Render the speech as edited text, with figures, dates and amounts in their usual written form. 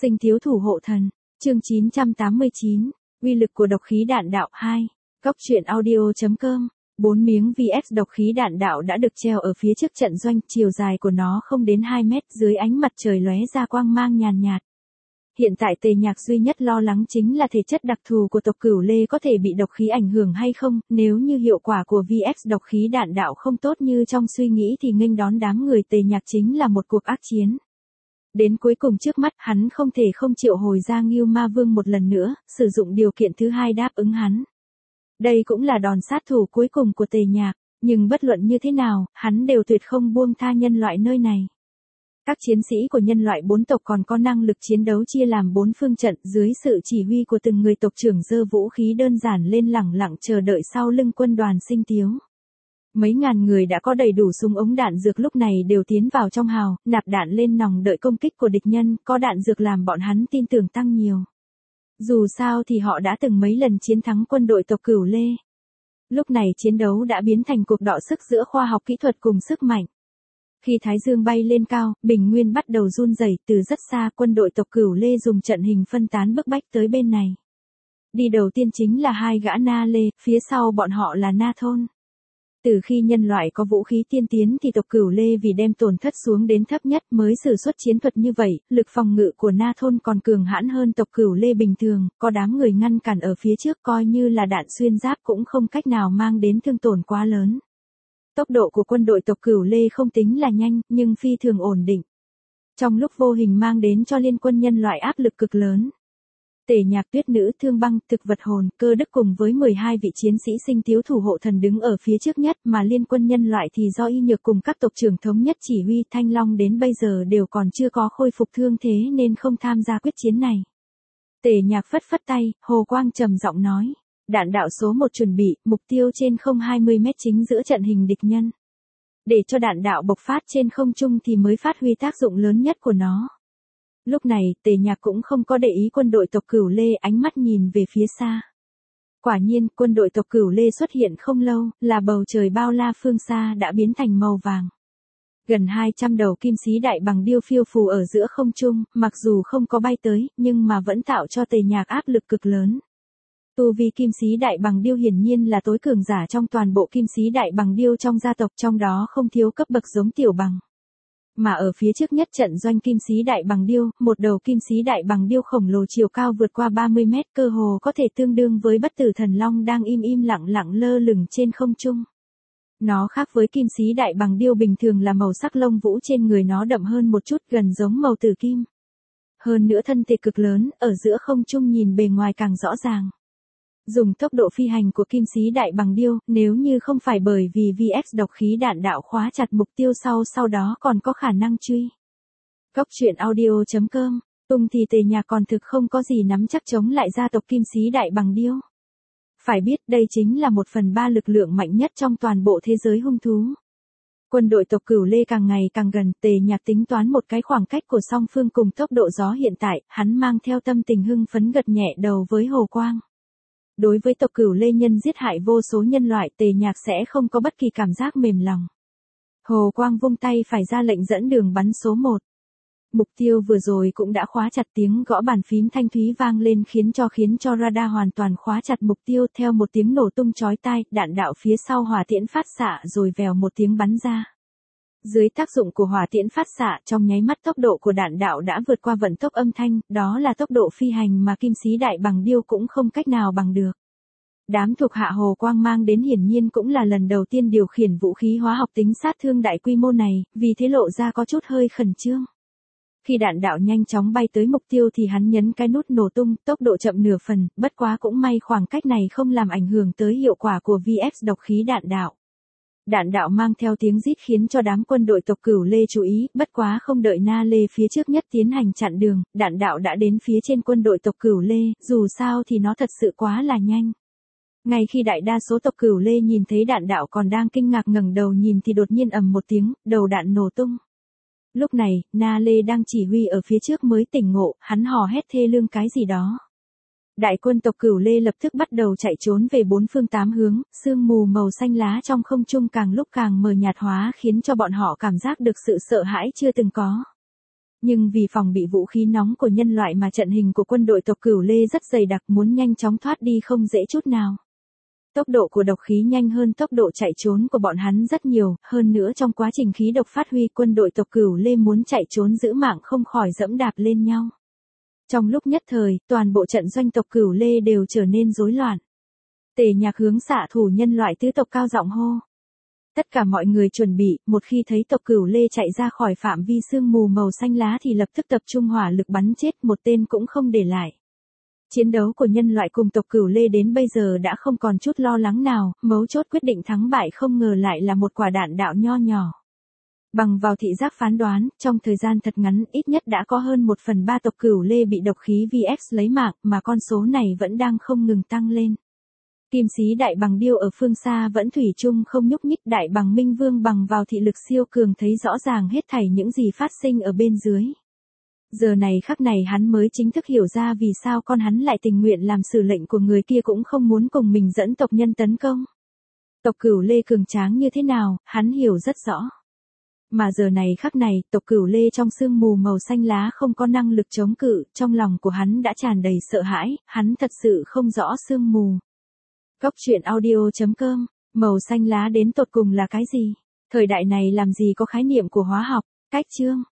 Sinh thiếu thủ hộ thần, chương 989, uy lực của độc khí đạn đạo 2, góc truyện audio.com. 4 miếng VX độc khí đạn đạo đã được treo ở phía trước trận doanh, chiều dài của nó không đến 2 mét, dưới ánh mặt trời lóe ra quang mang nhàn nhạt. Hiện tại Tề Nhạc duy nhất lo lắng chính là thể chất đặc thù của tộc Cửu Lê có thể bị độc khí ảnh hưởng hay không, nếu như hiệu quả của VX độc khí đạn đạo không tốt như trong suy nghĩ thì nghênh đón đám người Tề Nhạc chính là một cuộc ác chiến. Đến cuối cùng trước mắt hắn không thể không triệu hồi ra Ngưu Ma Vương một lần nữa, sử dụng điều kiện thứ hai đáp ứng hắn. Đây cũng là đòn sát thủ cuối cùng của Tề Nhạc, nhưng bất luận như thế nào, hắn đều tuyệt không buông tha nhân loại nơi này. Các chiến sĩ của nhân loại 4 tộc còn có năng lực chiến đấu chia làm 4 phương trận, dưới sự chỉ huy của từng người tộc trưởng giơ vũ khí đơn giản lên lẳng lặng chờ đợi sau lưng quân đoàn Sinh Tiếu. Mấy ngàn người đã có đầy đủ súng ống đạn dược lúc này đều tiến vào trong hào, nạp đạn lên nòng đợi công kích của địch nhân, có đạn dược làm bọn hắn tin tưởng tăng nhiều. Dù sao thì họ đã từng mấy lần chiến thắng quân đội tộc Cửu Lê. Lúc này chiến đấu đã biến thành cuộc đọ sức giữa khoa học kỹ thuật cùng sức mạnh. Khi Thái Dương bay lên cao, bình nguyên bắt đầu run rẩy, từ rất xa quân đội tộc Cửu Lê dùng trận hình phân tán bức bách tới bên này. Đi đầu tiên chính là 2 gã Na Lê, phía sau bọn họ là Na Thôn. Từ khi nhân loại có vũ khí tiên tiến thì tộc Cửu Lê vì đem tổn thất xuống đến thấp nhất mới sử xuất chiến thuật như vậy, lực phòng ngự của Na Thôn còn cường hãn hơn tộc Cửu Lê bình thường, có đám người ngăn cản ở phía trước coi như là đạn xuyên giáp cũng không cách nào mang đến thương tổn quá lớn. Tốc độ của quân đội tộc Cửu Lê không tính là nhanh, nhưng phi thường ổn định. Trong lúc vô hình mang đến cho liên quân nhân loại áp lực cực lớn. Tề Nhạc, Tuyết Nữ, Thương Băng, Thực Vật Hồn, Cơ Đức cùng với 12 vị chiến sĩ Sinh Tiếu thủ hộ thần đứng ở phía trước nhất, mà liên quân nhân loại thì do Y Nhược cùng các tộc trưởng thống nhất chỉ huy. Thanh Long đến bây giờ đều còn chưa có khôi phục thương thế nên không tham gia quyết chiến này. Tề Nhạc phất phất tay, Hồ Quang trầm giọng nói, đạn đạo số 1 chuẩn bị, mục tiêu trên không 20 mét chính giữa trận hình địch nhân. Để cho đạn đạo bộc phát trên không trung thì mới phát huy tác dụng lớn nhất của nó. Lúc này, Tề Nhạc cũng không có để ý quân đội tộc Cửu Lê, ánh mắt nhìn về phía xa. Quả nhiên, quân đội tộc Cửu Lê xuất hiện không lâu, là bầu trời bao la phương xa đã biến thành màu vàng. Gần 200 đầu kim sĩ đại bằng điêu phiêu phù ở giữa không trung, mặc dù không có bay tới, nhưng mà vẫn tạo cho Tề Nhạc áp lực cực lớn. Tu vi kim sĩ đại bằng điêu hiển nhiên là tối cường giả trong toàn bộ kim sĩ đại bằng điêu trong gia tộc, trong đó không thiếu cấp bậc giống tiểu bằng. Mà ở phía trước nhất trận doanh kim sĩ đại bằng điêu, một đầu kim sĩ đại bằng điêu khổng lồ chiều cao vượt qua 30 mét, cơ hồ có thể tương đương với bất tử thần long đang im lặng lơ lửng trên không trung. Nó khác với kim sĩ đại bằng điêu bình thường là màu sắc lông vũ trên người nó đậm hơn một chút, gần giống màu tử kim. Hơn nữa thân thể cực lớn, ở giữa không trung nhìn bề ngoài càng rõ ràng. Dùng tốc độ phi hành của kim sĩ đại bằng điêu, nếu như không phải bởi vì VX độc khí đạn đạo khóa chặt mục tiêu sau đó còn có khả năng truy. Góc truyện audio.com, tung thì Tề Nhạc còn thực không có gì nắm chắc chống lại gia tộc kim sĩ đại bằng điêu. Phải biết đây chính là 1/3 lực lượng mạnh nhất trong toàn bộ thế giới hung thú. Quân đội tộc Cửu Lê càng ngày càng gần, Tề Nhạc tính toán một cái khoảng cách của song phương cùng tốc độ gió hiện tại, hắn mang theo tâm tình hưng phấn gật nhẹ đầu với Hồ Quang. Đối với tộc Cửu Lê nhân giết hại vô số nhân loại, Tề Nhạc sẽ không có bất kỳ cảm giác mềm lòng. Hồ Quang vung tay phải ra lệnh dẫn đường bắn số 1. Mục tiêu vừa rồi cũng đã khóa chặt, tiếng gõ bàn phím thanh thúy vang lên khiến cho radar hoàn toàn khóa chặt mục tiêu, theo một tiếng nổ tung chói tai, đạn đạo phía sau hỏa tiễn phát xạ rồi vèo một tiếng bắn ra. Dưới tác dụng của hỏa tiễn phát xạ, trong nháy mắt tốc độ của đạn đạo đã vượt qua vận tốc âm thanh, đó là tốc độ phi hành mà kim sĩ đại bằng điêu cũng không cách nào bằng được. Đám thuộc hạ Hồ Quang mang đến hiển nhiên cũng là lần đầu tiên điều khiển vũ khí hóa học tính sát thương đại quy mô này, vì thế lộ ra có chút hơi khẩn trương. Khi đạn đạo nhanh chóng bay tới mục tiêu thì hắn nhấn cái nút nổ tung, tốc độ chậm nửa phần, bất quá cũng may khoảng cách này không làm ảnh hưởng tới hiệu quả của VX độc khí đạn đạo. Đạn đạo mang theo tiếng rít khiến cho đám quân đội tộc Cửu Lê chú ý, bất quá không đợi Na Lê phía trước nhất tiến hành chặn đường, đạn đạo đã đến phía trên quân đội tộc Cửu Lê, dù sao thì nó thật sự quá là nhanh. Ngay khi đại đa số tộc Cửu Lê nhìn thấy đạn đạo còn đang kinh ngạc ngẩng đầu nhìn thì đột nhiên ầm một tiếng, đầu đạn nổ tung. Lúc này, Na Lê đang chỉ huy ở phía trước mới tỉnh ngộ, hắn hò hét thê lương cái gì đó. Đại quân tộc Cửu Lê lập tức bắt đầu chạy trốn về 4 phương 8 hướng, sương mù màu xanh lá trong không trung càng lúc càng mờ nhạt hóa khiến cho bọn họ cảm giác được sự sợ hãi chưa từng có. Nhưng vì phòng bị vũ khí nóng của nhân loại mà trận hình của quân đội tộc Cửu Lê rất dày đặc, muốn nhanh chóng thoát đi không dễ chút nào. Tốc độ của độc khí nhanh hơn tốc độ chạy trốn của bọn hắn rất nhiều, hơn nữa trong quá trình khí độc phát huy, quân đội tộc Cửu Lê muốn chạy trốn giữ mạng không khỏi dẫm đạp lên nhau. Trong lúc nhất thời, toàn bộ trận doanh tộc Cửu Lê đều trở nên rối loạn. Tề Nhạc hướng xạ thủ nhân loại tứ tộc cao giọng hô. Tất cả mọi người chuẩn bị, một khi thấy tộc Cửu Lê chạy ra khỏi phạm vi sương mù màu xanh lá thì lập tức tập trung hỏa lực bắn chết, một tên cũng không để lại. Chiến đấu của nhân loại cùng tộc Cửu Lê đến bây giờ đã không còn chút lo lắng nào, mấu chốt quyết định thắng bại không ngờ lại là một quả đạn đạo nho nhỏ. Bằng vào thị giác phán đoán, trong thời gian thật ngắn ít nhất đã có hơn 1/3 tộc Cửu Lê bị độc khí VX lấy mạng, mà con số này vẫn đang không ngừng tăng lên. Kim sĩ đại bằng điêu ở phương xa vẫn thủy chung không nhúc nhích, đại bằng Minh Vương bằng vào thị lực siêu cường thấy rõ ràng hết thảy những gì phát sinh ở bên dưới. Giờ này khắc này hắn mới chính thức hiểu ra vì sao con hắn lại tình nguyện làm sử lệnh của người kia cũng không muốn cùng mình dẫn tộc nhân tấn công. Tộc Cửu Lê cường tráng như thế nào, hắn hiểu rất rõ. Mà giờ này khắc này, tộc Cửu Lê trong sương mù màu xanh lá không có năng lực chống cự, trong lòng của hắn đã tràn đầy sợ hãi, hắn thật sự không rõ sương mù. Góc truyện audio.com, màu xanh lá đến tột cùng là cái gì? Thời đại này làm gì có khái niệm của hóa học, cách chương.